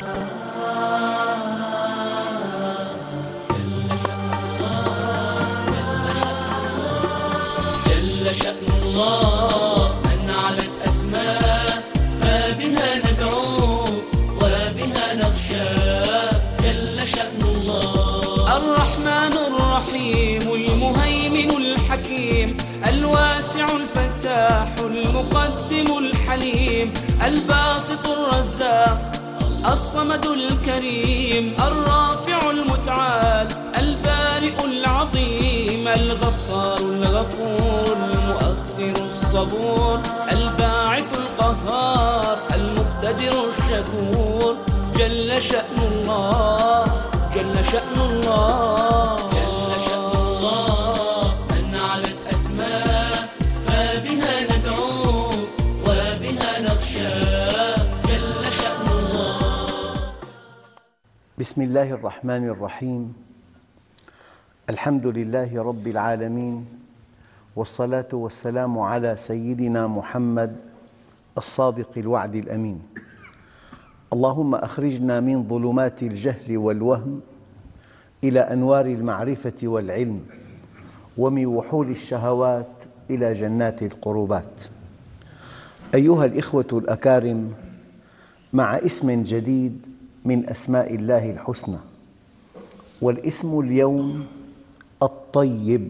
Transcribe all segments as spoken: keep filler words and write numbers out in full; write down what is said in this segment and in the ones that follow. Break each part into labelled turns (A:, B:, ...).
A: جل شأن الله من علت أسماء فبها ندعو وبها نخشى. جل شأن الله الرحمن الرحيم المهيمن الحكيم الواسع الفتاح المقدم الحليم الباسط الرزاق الصمد الكريم الرافع المتعال البارئ العظيم الغفار الغفور المؤخر الصبور الباعث القهار المقتدر الشكور. جل شأن الله جل شأن الله جل شأن الله من علت أسماء فبها ندعو وبها نخشى. جل شأن الله.
B: بسم الله الرحمن الرحيم. الحمد لله رب العالمين، والصلاة والسلام على سيدنا محمد الصادق الوعد الأمين. اللهم أخرجنا من ظلمات الجهل والوهم إلى أنوار المعرفة والعلم، ومن وحول الشهوات إلى جنات القربات. أيها الإخوة الأكارم، مع اسم جديد من أسماء الله الحسنى، والاسم اليوم الطيب.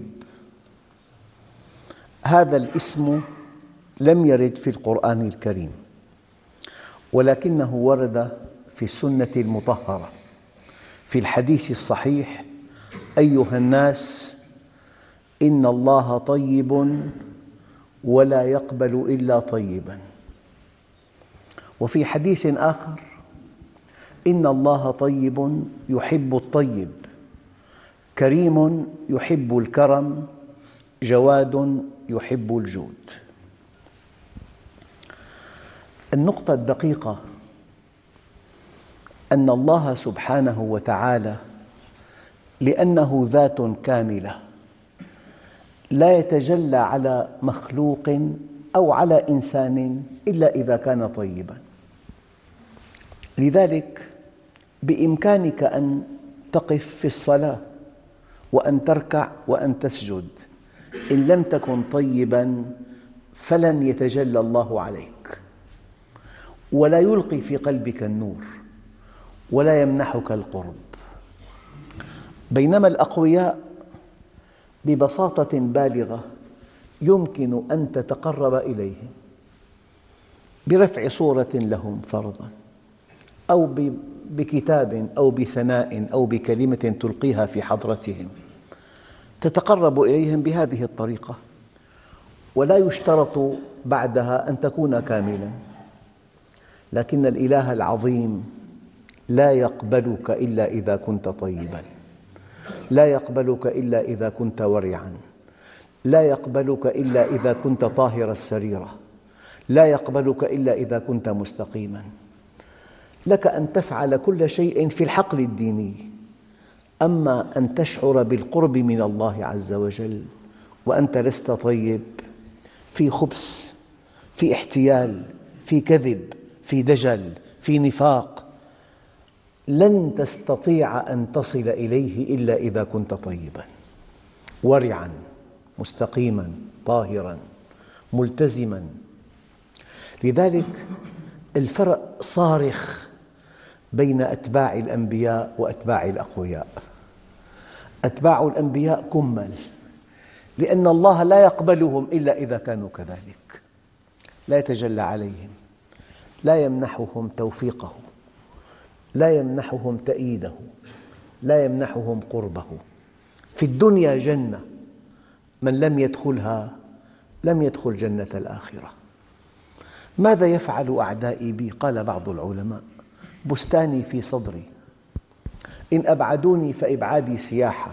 B: هذا الاسم لم يرد في القرآن الكريم، ولكنه ورد في السنة المطهرة في الحديث الصحيح: أيها الناس، إن الله طيب ولا يقبل إلا طيباً. وفي حديث آخر: إن الله طيب يحب الطيب، كريم يحب الكرم، جواد يحب الجود. النقطة الدقيقة أن الله سبحانه وتعالى لأنه ذات كاملة لا يتجلى على مخلوق أو على إنسان إلا إذا كان طيباً. لذلك بإمكانك أن تقف في الصلاة وأن تركع وأن تسجد، إن لم تكن طيباً فلن يتجلى الله عليك، ولا يلقي في قلبك النور، ولا يمنحك القرب. بينما الأقوياء ببساطة بالغة يمكن أن تتقرب إليهم برفع صورة لهم فرضاً، أو بكتاب أو بثناء أو بكلمة تلقيها في حضرتهم، تتقرب إليهم بهذه الطريقة، ولا يشترط بعدها أن تكون كاملاً. لكن الإله العظيم لا يقبلك إلا إذا كنت طيباً، لا يقبلك إلا إذا كنت ورعاً، لا يقبلك إلا إذا كنت طاهر السريرة، لا يقبلك إلا إذا كنت مستقيماً. لك أن تفعل كل شيء في الحقل الديني، أما أن تشعر بالقرب من الله عز وجل وأنت لست طيب، في خبث، في احتيال، في كذب، في دجل، في نفاق، لن تستطيع أن تصل إليه إلا إذا كنت طيباً ورعاً مستقيماً طاهراً ملتزماً. لذلك الفرق صارخ بين أتباع الأنبياء وأتباع الأقوياء. أتباع الأنبياء كمل، لأن الله لا يقبلهم إلا إذا كانوا كذلك، لا يتجلى عليهم، لا يمنحهم توفيقه، لا يمنحهم تأييده، لا يمنحهم قربه. في الدنيا جنة، من لم يدخلها لم يدخل جنة الآخرة. ماذا يفعل أعدائي بي؟ قال بعض العلماء: بستاني في صدري، إن أبعدوني فإبعادي سياحة،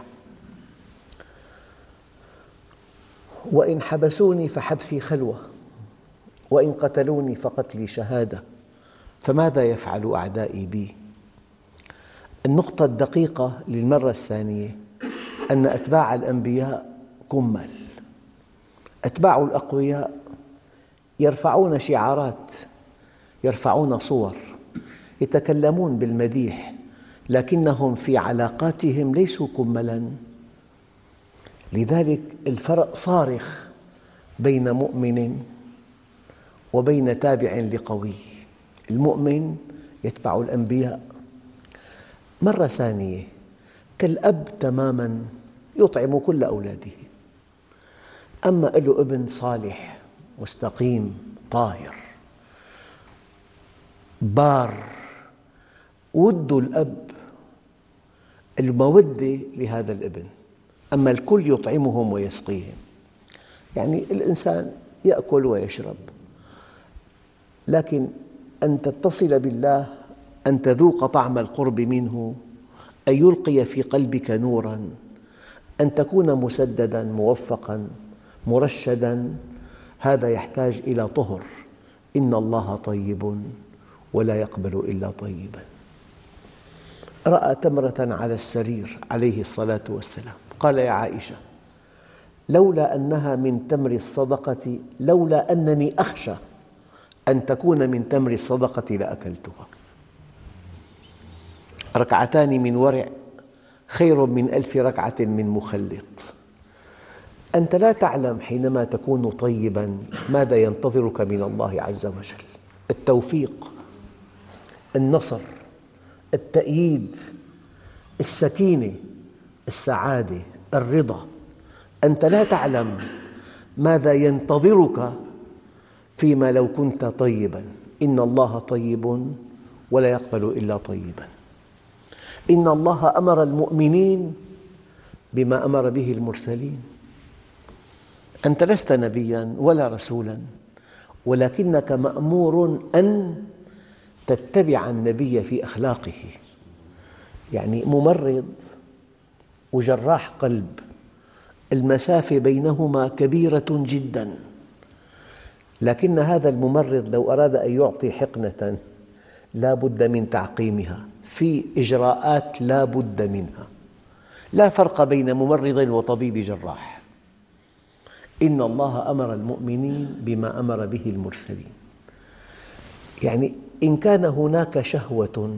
B: وإن حبسوني فحبسي خلوة، وإن قتلوني فقتلي شهادة. فماذا يفعل أعدائي بي؟ النقطة الدقيقة للمرة الثانية أن أتباع الأنبياء كمل. أتباع الأقوياء يرفعون شعارات، يرفعون صور، يتكلمون بالمديح لكنهم في علاقاتهم ليسوا كملاً. لذلك الفرق صارخ بين مؤمن وبين تابع لقوي. المؤمن يتبع الأنبياء. مرة ثانية كالأب تماماً يطعم كل أولاده، أما له ابن صالح مستقيم طاهر بار، ود الأب المودة لهذا الابن، أما الكل يطعمهم ويسقيهم. يعني الإنسان يأكل ويشرب، لكن أن تتصل بالله، أن تذوق طعم القرب منه، أن يلقي في قلبك نوراً، أن تكون مسدداً موفقاً مرشداً، هذا يحتاج إلى طهر. إن الله طيب ولا يقبل إلا طيباً. رأى تمرة على السرير عليه الصلاة والسلام، قال يا عائشة لولا أنها من تمر الصدقة، لولا أنني أخشى أن تكون من تمر الصدقة لأكلتها. ركعتان من ورع خير من ألف ركعة من مخلط. أنت لا تعلم حينما تكون طيباً ماذا ينتظرك من الله عز وجل: التوفيق، النصر، التأييد، السكينة، السعادة، الرضا. أنت لا تعلم ماذا ينتظرك فيما لو كنت طيباً. إن الله طيب ولا يقبل إلا طيباً. إن الله أمر المؤمنين بما أمر به المرسلين. أنت لست نبياً ولا رسولاً، ولكنك مأمور أن تتبع النبي في أخلاقه. يعني ممرض وجراح قلب المسافة بينهما كبيرة جداً، لكن هذا الممرض لو أراد أن يعطي حقنة لا بد من تعقيمها، في إجراءات لا بد منها. لا فرق بين ممرض وطبيب جراح. إن الله أمر المؤمنين بما أمر به المرسلين. يعني إن كان هناك شهوة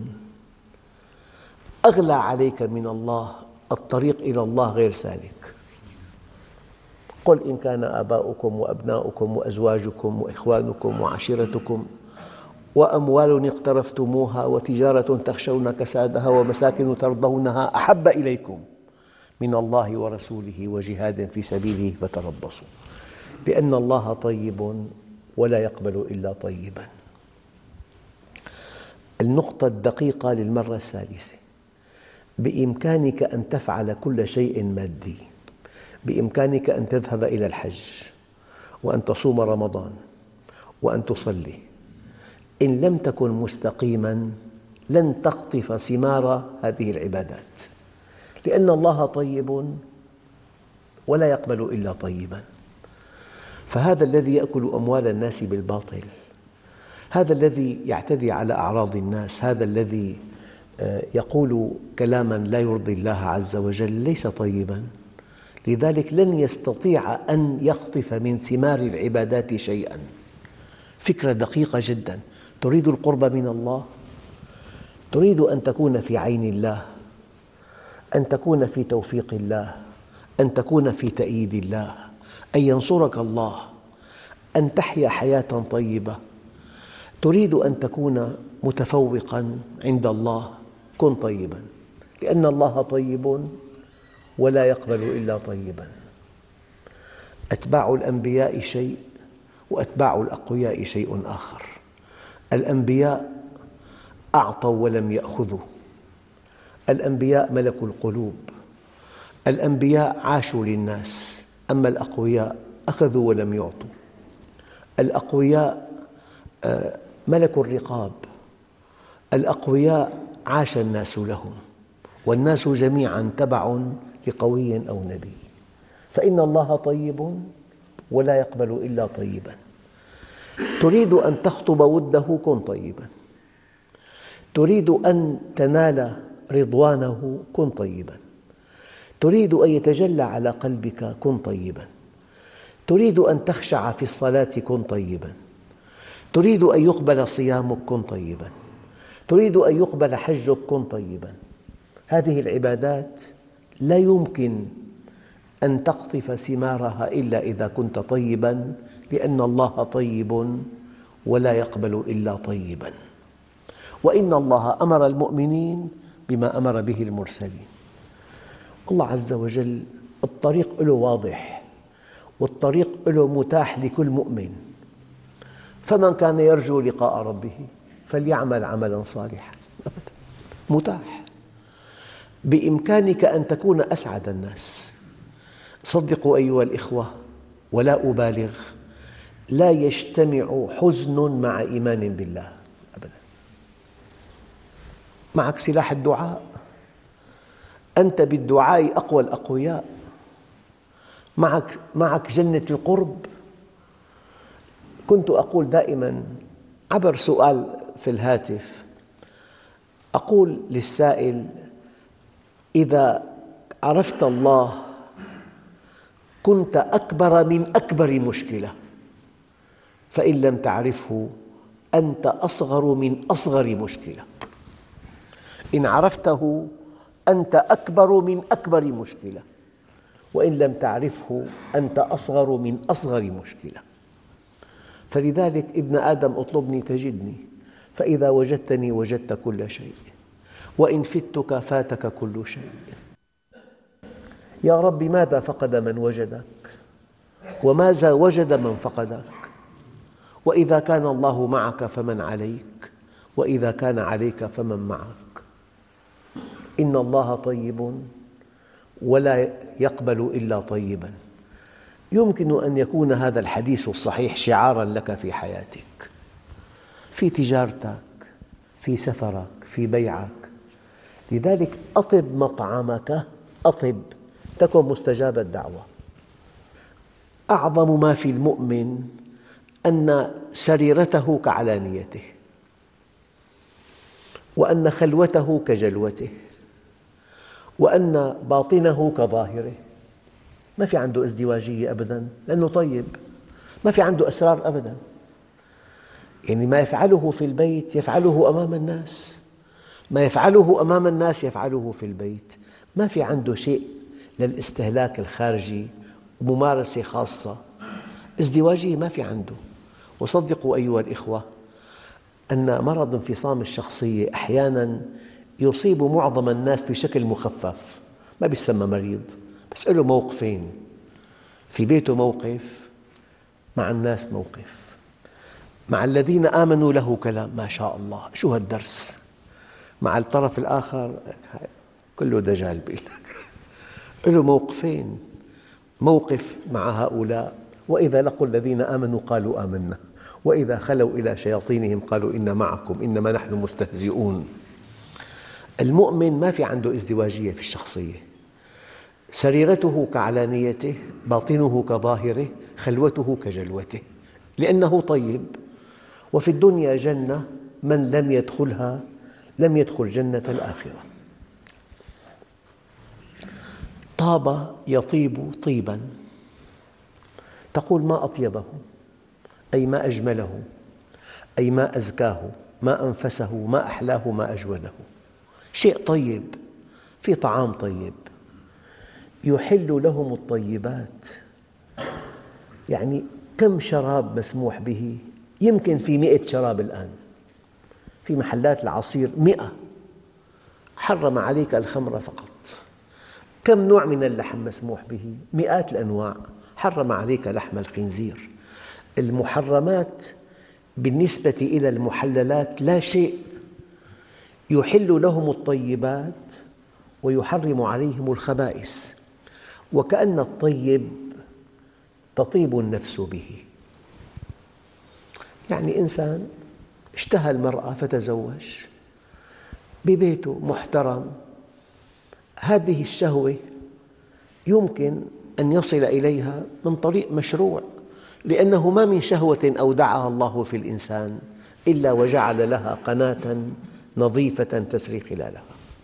B: أغلى عليك من الله، الطريق إلى الله غير سالك. قل إن كان آباؤكم وأبناؤكم وأزواجكم وإخوانكم وعشيرتكم وأموال اقترفتموها وتجارة تخشون كسادها ومساكن ترضونها أحب إليكم من الله ورسوله وجهاد في سبيله فتربصوا، لأن الله طيب ولا يقبل إلا طيباً. النقطة الدقيقة للمرة الثالثة: بإمكانك أن تفعل كل شيء مادي. بإمكانك أن تذهب إلى الحج وأن تصوم رمضان وأن تصلي. إن لم تكن مستقيماً لن تقطف ثمار هذه العبادات، لأن الله طيب ولا يقبل إلا طيباً. فهذا الذي يأكل أموال الناس بالباطل، هذا الذي يعتدي على أعراض الناس، هذا الذي يقول كلاماً لا يرضي الله عز وجل ليس طيباً. لذلك لن يستطيع أن يقطف من ثمار العبادات شيئاً. فكرة دقيقة جداً. تريد القرب من الله، تريد أن تكون في عين الله، أن تكون في توفيق الله، أن تكون في تأييد الله، أن ينصرك الله، أن تحيا حياة طيبة. تريد أن تكون متفوقاً عند الله، كن طيباً، لأن الله طيب ولا يقبل إلا طيباً. أتباع الأنبياء شيء وأتباع الأقوياء شيء آخر. الأنبياء أعطوا ولم يأخذوا. الأنبياء ملكوا القلوب. الأنبياء عاشوا للناس، أما الأقوياء أخذوا ولم يعطوا. الأقوياء ملكوا الرقاب. الأقوياء عاش الناس لهم، والناس جميعاً تبع لقوي أو نبي. فإن الله طيب ولا يقبل إلا طيباً. تريد أن تخطب وده، كن طيباً. تريد أن تنال رضوانه، كن طيباً. تريد أن يتجلى على قلبك، كن طيباً. تريد أن تخشع في الصلاة، كن طيباً. تريد أن يقبل صيامك، كن طيباً. تريد أن يقبل حجك كن طيباً. هذه العبادات لا يمكن أن تقطف ثمارها إلا إذا كنت طيباً، لأن الله طيب ولا يقبل إلا طيباً. وإن الله أمر المؤمنين بما أمر به المرسلين. الله عز وجل الطريق له واضح، والطريق له متاح لكل مؤمن. فمن كان يرجو لقاء ربه فليعمل عملاً صالحاً. متاح، بإمكانك أن تكون أسعد الناس. صدقوا أيها الإخوة ولا أبالغ، لا يجتمع حزن مع إيمان بالله أبداً. معك سلاح الدعاء، أنت بالدعاء أقوى الأقوياء. معك معك جنة القرب. كنت أقول دائماً عبر سؤال في الهاتف، أقول للسائل: إذا عرفت الله كنت أكبر من أكبر مشكلة، فإن لم تعرفه أنت أصغر من أصغر مشكلة. إن عرفته أنت أكبر من أكبر مشكلة، وإن لم تعرفه أنت أصغر من أصغر مشكلة. فلذلك ابن آدم اطلبني تجدني، فإذا وجدتني وجدت كل شيء، وإن فتك فاتك كل شيء. يا رب ماذا فقد من وجدك، وماذا وجد من فقدك؟ وإذا كان الله معك فمن عليك، وإذا كان عليك فمن معك. إن الله طيب ولا يقبل إلا طيباً. يمكن أن يكون هذا الحديث الصحيح شعاراً لك في حياتك، في تجارتك، في سفرك، في بيعك. لذلك أطب مطعمك، أطب تكن مستجاب الدعوة. أعظم ما في المؤمن أن سريرته كعلانيته، وأن خلوته كجلوته، وأن باطنه كظاهره. ما في عنده ازدواجية أبداً، لأنه طيب. ما في عنده أسرار أبداً، يعني ما يفعله في البيت يفعله أمام الناس، ما يفعله أمام الناس يفعله في البيت. ما في عنده شيء للاستهلاك الخارجي، ممارسة خاصة. ازدواجية ما في عنده. وصدقوا أيها الإخوة أن مرض انفصام الشخصية أحياناً يصيب معظم الناس بشكل مخفف، ما يسمى مريض، بس له موقفين: في بيته موقف، مع الناس موقف. مع الذين آمنوا له كلام ما شاء الله، شو هالدرس. مع الطرف الآخر كله دجال بيقول لك. له موقفين: موقف مع هؤلاء، وإذا لقوا الذين آمنوا قالوا آمنا، وإذا خلوا إلى شياطينهم قالوا إنا معكم إنما نحن مستهزئون. المؤمن ما في عنده ازدواجية في الشخصية، سريرته كعلانيته، باطنه كظاهره، خلوته كجلوته، لأنه طيب. وفي الدنيا جنة، من لم يدخلها لم يدخل جنة الآخرة. طاب يطيب طيباً، تقول ما أطيبه، أي ما أجمله، أي ما أزكاه، ما أنفسه، ما أحلاه، ما أجوده. شيء طيب، في طعام طيب. يحل لهم الطيبات، يعني كم شراب مسموح به؟ يمكن في مئة شراب الآن في محلات العصير، مئة. حرم عليك الخمر فقط. كم نوع من اللحم مسموح به؟ مئات الأنواع. حرم عليك لحم الخنزير. المحرمات بالنسبة إلى المحللات لا شيء. يحل لهم الطيبات ويحرم عليهم الخبائث. وكأن الطيب تطيب النفس به. يعني إنسان اشتهى المرأة فتزوج ببيته محترم، هذه الشهوة يمكن أن يصل إليها من طريق مشروع، لأنه ما من شهوة أودعها الله في الإنسان إلا وجعل لها قناة نظيفة تسري خلالها.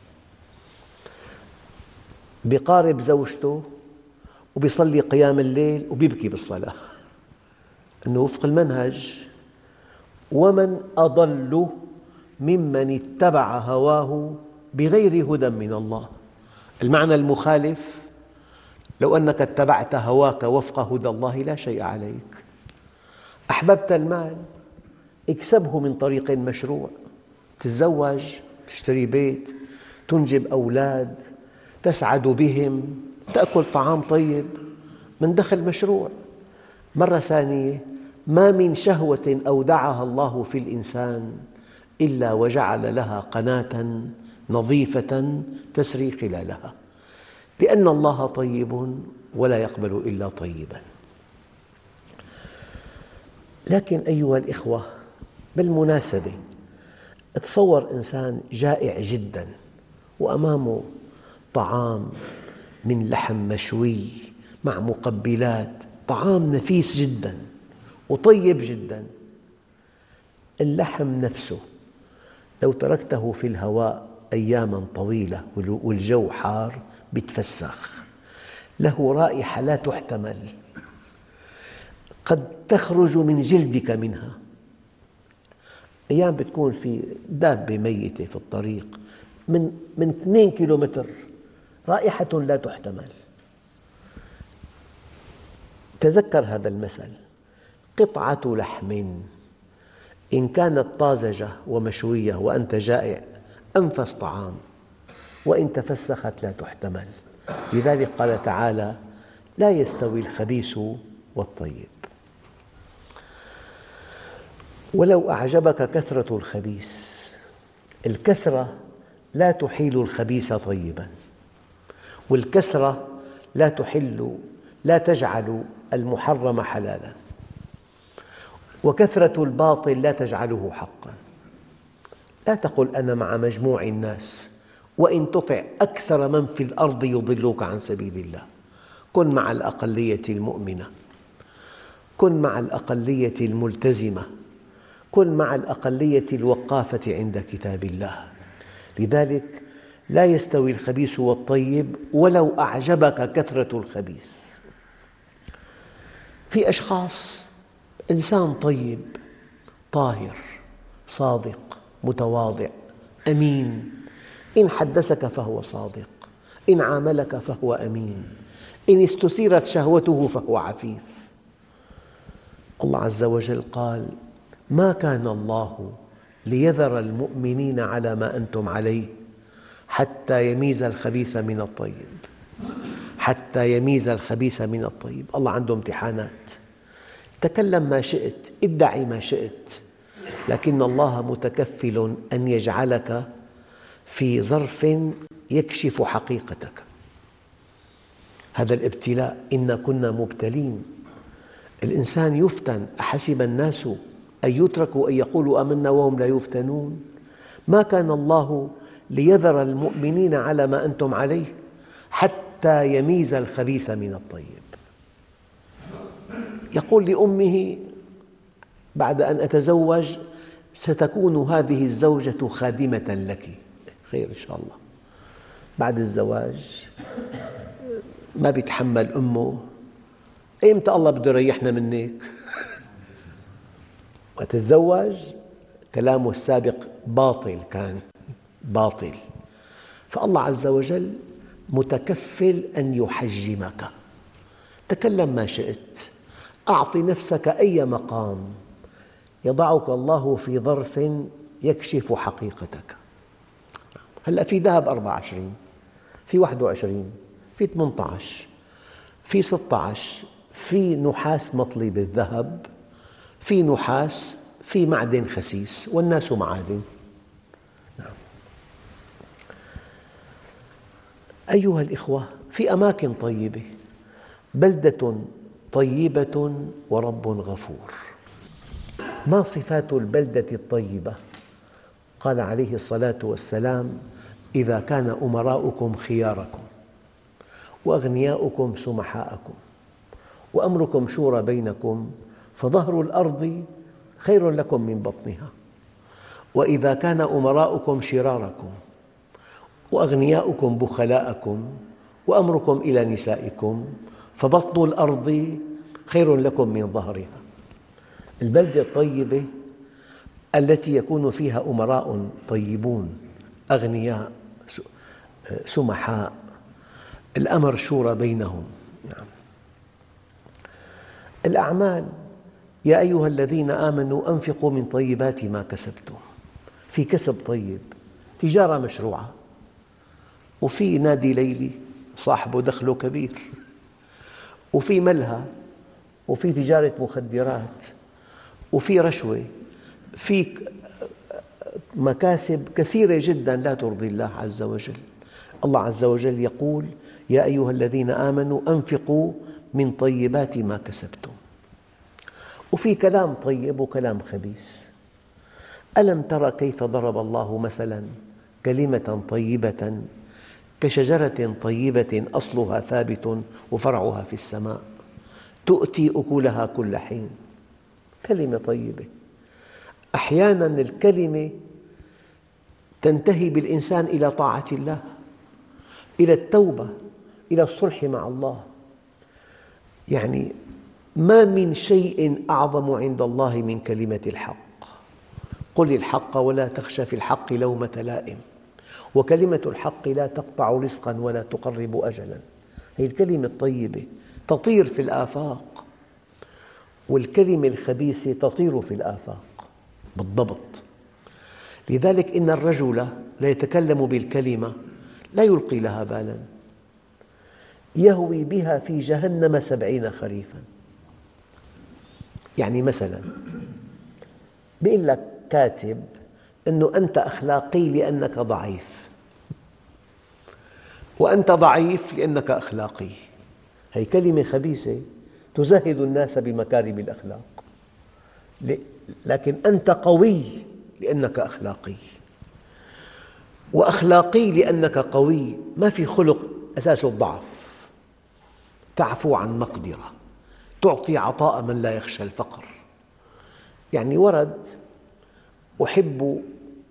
B: بيقارب زوجته وبيصلي قيام الليل وبيبكي بالصلاة، أنه وفق المنهج. ومن أضل ممن اتبع هواه بغير هدى من الله. المعنى المخالف: لو أنك اتبعت هواك وفق هدى الله لا شيء عليك. أحببت المال، اكسبه من طريق مشروع، تتزوج، تشتري بيت، تنجب أولاد، تسعد بهم، تأكل طعام طيب من دخل مشروع. مرة ثانية: ما من شهوة أودعها الله في الإنسان إلا وجعل لها قناة نظيفة تسري خلالها، لأن الله طيب ولا يقبل إلا طيباً. لكن أيها الإخوة، بالمناسبة، تصور إنسان جائع جداً وأمامه طعام من لحم مشوي مع مقبلات، طعام نفيس جداً وطيب جداً. اللحم نفسه لو تركته في الهواء أياماً طويلة والجو حار يتفسخ، له رائحة لا تحتمل، قد تخرج من جلدك منها. أيام بتكون في دابة ميتة في الطريق من من اثنين كيلومتر، رائحة لا تحتمل. تذكر هذا المثل: قطعة لحم إن كانت طازجة ومشوية وأنت جائع أنفس طعام، وإن تفسخت لا تحتمل. لذلك قال تعالى: لا يستوي الخبيث والطيب. ولو أعجبك كثرة الخبيث، الكثرة لا تحيل الخبيث طيباً، والكثرة لا تحل لا تجعل المحرم حلالاً، وكثرة الباطل لا تجعله حقاً. لا تقل أنا مع مجموع الناس، وإن تطع أكثر من في الأرض يضلوك عن سبيل الله. كن مع الأقلية المؤمنة، كن مع الأقلية الملتزمة، كن مع الأقلية الوقافة عند كتاب الله. لذلك لا يستوي الخبيث والطيب ولو أعجبك كثرة الخبيث. في أشخاص إنسان طيب طاهر صادق متواضع أمين، إن حدثك فهو صادق، إن عاملك فهو أمين، إن استثيرت شهوته فهو عفيف. الله عز وجل قال: ما كان الله ليذر المؤمنين على ما أنتم عليه حتى يميز الخبيث من الطيب، حتى يميز الخبيث من الطيب. الله عنده امتحانات. تكلم ما شئت، ادعي ما شئت، لكن الله متكفل أن يجعلك في ظرف يكشف حقيقتك. هذا الابتلاء، إنا كنا مبتلين. الإنسان يفتن: أحسب الناس أن يتركوا أن يقولوا آمنا وهم لا يفتنون. ما كان الله ليذر المؤمنين على ما أنتم عليه حتى يميز الخبيث من الطيب. يقول لأمه بعد أن أتزوج: ستكون هذه الزوجة خادمة لك. خير إن شاء الله. بعد الزواج ما بيتحمل أمه: إمتى الله بده يريحنا منك؟ وتتزوج كلامه السابق باطل، كان باطل. فالله عز وجل متكفل أن يحجمك. تكلم ما شئت، أعط نفسك أي مقام، يضعك الله في ظرف يكشف حقيقتك. هلأ في ذهب أربعة وعشرين، في واحد وعشرين، في ثمانية عشر، في ستة عشر، في نحاس مطلي بالذهب، في نحاس، في معدن خسيس، والناس معادن. نعم. أيها الإخوة، في أماكن طيبة، بلدة طيبة ورب غفور. ما صفات البلدة الطيبة؟ قال عليه الصلاة والسلام: إذا كان أمراؤكم خياركم، وأغنياؤكم سمحاءكم، وأمركم شورى بينكم، فظهر الأرض خير لكم من بطنها. وإذا كان أمراؤكم شراركم، وأغنياؤكم بخلاءكم، وأمركم إلى نسائكم، فبطن الأرض خير لكم من ظهرها. البلدة الطيبة التي يكون فيها أمراء طيبون أغنياء سمحاء، الأمر شورى بينهم. نعم. الأعمال: يا أيها الذين آمنوا أنفقوا من طيبات ما كسبتم. في كسب طيب، تجارة مشروعة، وفي نادي ليلي صاحبه دخله كبير، وفي ملهى، وفي تجارة مخدرات، وفي رشوة، في مكاسب كثيرة جدا لا ترضي الله عز وجل. الله عز وجل يقول: يا أيها الذين آمنوا أنفقوا من طيبات ما كسبتم. وفي كلام طيب وكلام خبيث. ألم تر كيف ضرب الله مثلا كلمة طيبة كشجرة طيبة أصلها ثابت وفرعها في السماء تؤتي أكلها كل حين. كلمة طيبة. أحياناً الكلمة تنتهي بالإنسان إلى طاعة الله، إلى التوبة، إلى الصلح مع الله. يعني ما من شيء أعظم عند الله من كلمة الحق. قل الحق ولا تخش في الحق لومة لائم، وكلمة الحق لا تقطع رزقاً ولا تقرب أجلاً. هذه الكلمة الطيبة تطير في الآفاق، والكلمة الخبيثة تطير في الآفاق بالضبط. لذلك إن الرجل لا يتكلم بالكلمة لا يلقي لها بالاً، يهوي بها في جهنم سبعين خريفاً. يعني مثلاً يقول لك كاتب أنه أنت أخلاقي لأنك ضعيف، وأنت ضعيف لأنك أخلاقي. هذه كلمة خبيثة تزهد الناس بمكارم الأخلاق. لكن أنت قوي لأنك أخلاقي، وأخلاقي لأنك قوي. ما في خلق أساسه الضعف، تعفو عن مقدرة، تعطي عطاء من لا يخشى الفقر. يعني ورد: أحب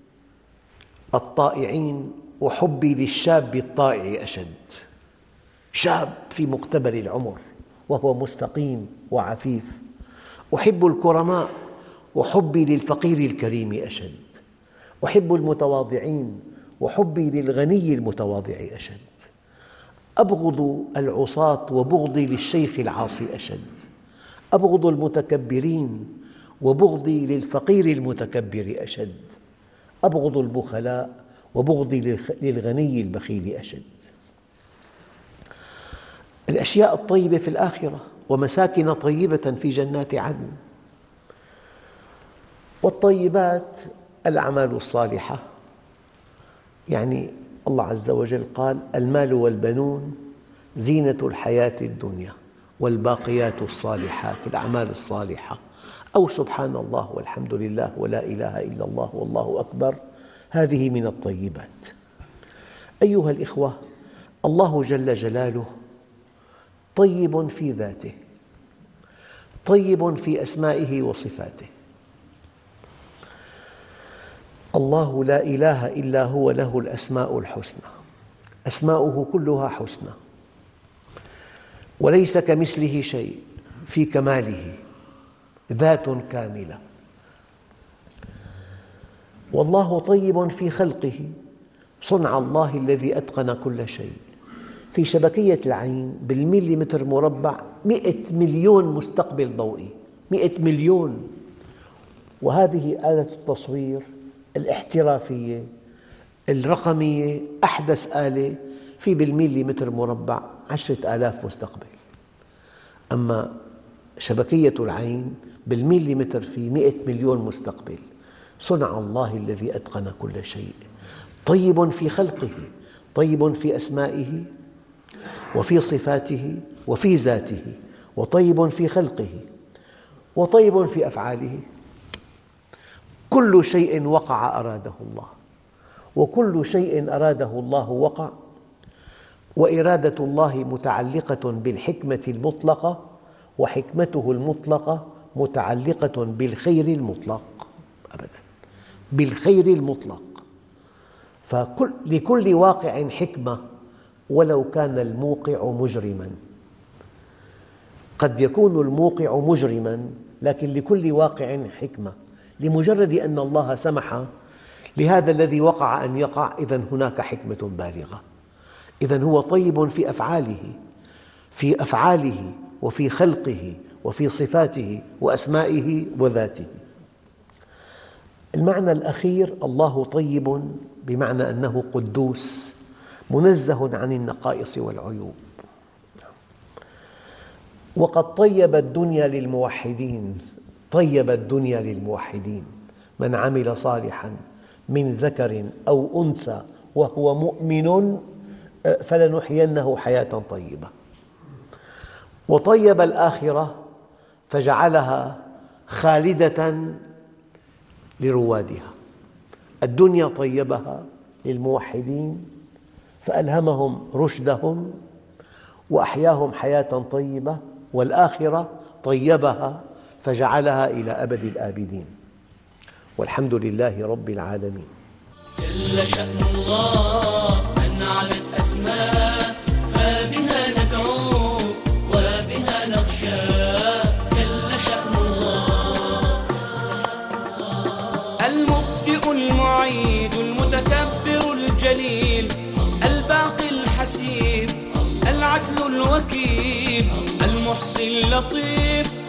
B: الطائعين وحبي للشاب الطائع أشد. شاب في مقتبل العمر وهو مستقيم وعفيف. أحب الكرماء وحبي للفقير الكريم أشد. أحب المتواضعين وحبي للغني المتواضع أشد. أبغض العصاة وبغضي للشيخ العاصي أشد. أبغض المتكبرين وبغضي للفقير المتكبر أشد. أبغض البخلاء وبغضي للغني البخيل أشد. الأشياء الطيبة في الآخرة: ومساكن طيبة في جنات عدن. والطيبات الأعمال الصالحة. يعني الله عز وجل قال: المال والبنون زينة الحياة الدنيا والباقيات الصالحات الأعمال الصالحة. أو سبحان الله والحمد لله ولا إله إلا الله والله أكبر، هذه من الطيبات. أيها الإخوة، الله جل جلاله طيب في ذاته، طيب في أسمائه وصفاته. الله لا إله إلا هو له الأسماء الحسنى. أسماؤه كلها حسنى، وليس كمثله شيء في كماله، ذات كاملة. والله طيب في خلقه، صنع الله الذي أتقن كل شيء. في شبكية العين بالمليمتر مربع مئة مليون مستقبل ضوئي، مئة مليون. وهذه آلة التصوير الاحترافية الرقمية أحدث آلة، في بالمليمتر مربع عشرة آلاف مستقبل. أما شبكية العين بالمليمتر في مئة مليون مستقبل. صنع الله الذي أتقن كل شيء. طيب في خلقه، طيب في أسمائه وفي صفاته وفي ذاته، وطيب في خلقه، وطيب في أفعاله. كل شيء وقع أراده الله، وكل شيء أراده الله وقع. وإرادة الله متعلقة بالحكمة المطلقة، وحكمته المطلقة متعلقة بالخير المطلق. أبداً بالخير المطلق. فلكل واقع حكمة ولو كان الموقع مجرماً. قد يكون الموقع مجرماً، لكن لكل واقع حكمة. لمجرد أن الله سمح لهذا الذي وقع أن يقع، إذن هناك حكمة بالغة. إذن هو طيب في أفعاله في أفعاله وفي خلقه وفي صفاته وأسمائه وذاته. المعنى الأخير، الله طيب بمعنى أنه قدوس منزه عن النقائص والعيوب. وقد طيب الدنيا للموحدين، طيب الدنيا للموحدين: من عمل صالحاً من ذكر أو أنثى وهو مؤمن فلنحيينه حياة طيبة. وطيب الآخرة فجعلها خالدة لروادها. الدنيا طيبها للموحدين فألهمهم رشدهم وأحياهم حياة طيبة، والآخرة طيبها فجعلها إلى أبد الآبدين. والحمد لله رب العالمين.
A: جل شأن الله من علت أسماء، فبها ندعو وبها نخشى. جل شأن الله المبدئ المعيد المتكبر الجليل الباقي الحسيب العدل الوكيل المحصي اللطيف